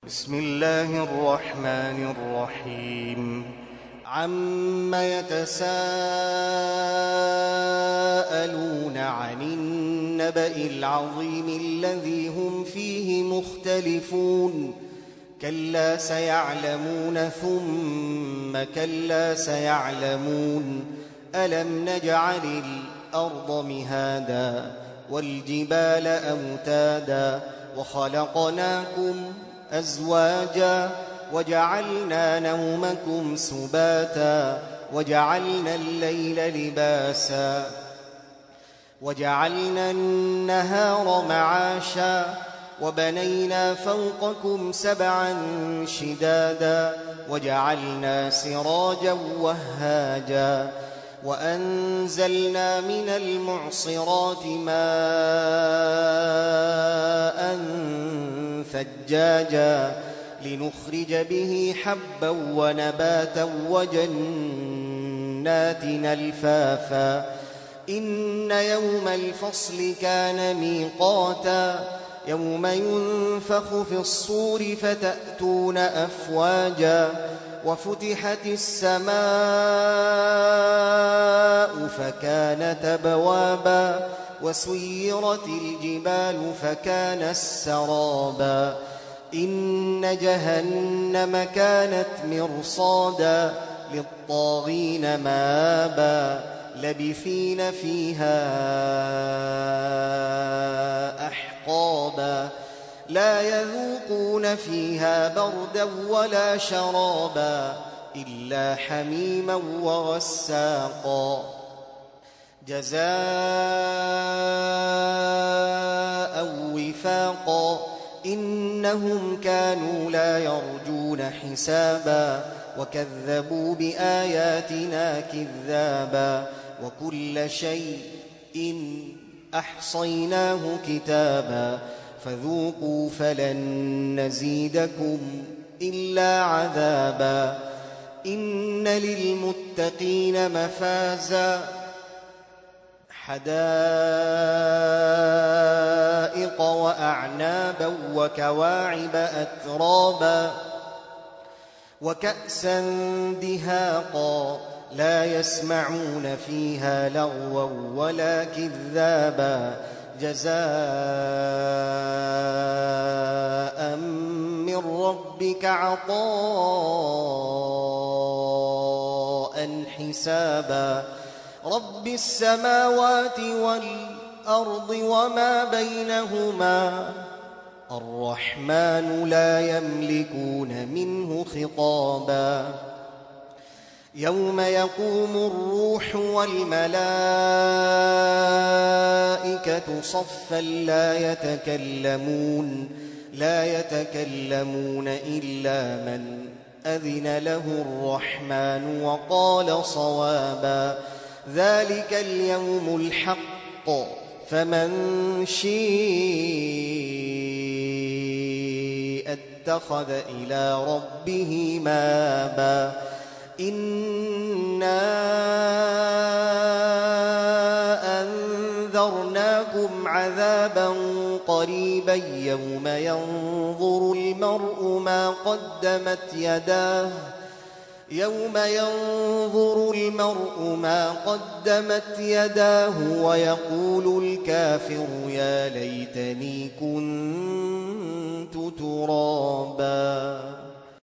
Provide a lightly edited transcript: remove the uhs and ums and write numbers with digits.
بسم الله الرحمن الرحيم عم يتساءلون عن النبأ العظيم الذي هم فيه مختلفون كلا سيعلمون ثم كلا سيعلمون ألم نجعل الأرض مهادا والجبال أوتادا وخلقناكم أزواجا وجعلنا نومكم سباتا وجعلنا الليل لباسا وجعلنا النهار معاشا وبنينا فوقكم سبعا شدادا وجعلنا سراجا وهاجا وأنزلنا من المعصرات ماء ثجاجا لنخرج به حبا ونباتا وجنات ألفافا إن يوم الفصل كان ميقاتا يوم ينفخ في الصور فتأتون أفواجا وفتحت السماء فكانت أبوابا وسيرت الجبال فكانت سرابا إن جهنم كانت مرصادا للطاغين مآبا لبثين فيها أحقابا لا يذوقون فيها بردا ولا شرابا إلا حميما وغساقا جزاء وفاقا إنهم كانوا لا يرجون حسابا وكذبوا بآياتنا كذابا وكل شيء أحصيناه كتابا فذوقوا فلن نزيدكم إلا عذابا إن للمتقين مفازا حدائق وأعنابا وكواعب أترابا وكأسا دهاقا لا يسمعون فيها لغوا ولا كذابا جزاء من ربك عطاء حسابا رب السماوات والأرض وما بينهما الرحمن لا يملكون منه خطابا يوم يقوم الروح والملائكة صفا لا يتكلمون إلا من أذن له الرحمن وقال صوابا ذلك اليوم الحق فمن شاء اتخذ إلى ربه مآبا إنا أنذرناكم عذابا قريبا يوم ينظر المرء ما قدمت يداه ويقول الكافر يا ليتني كنت ترابا.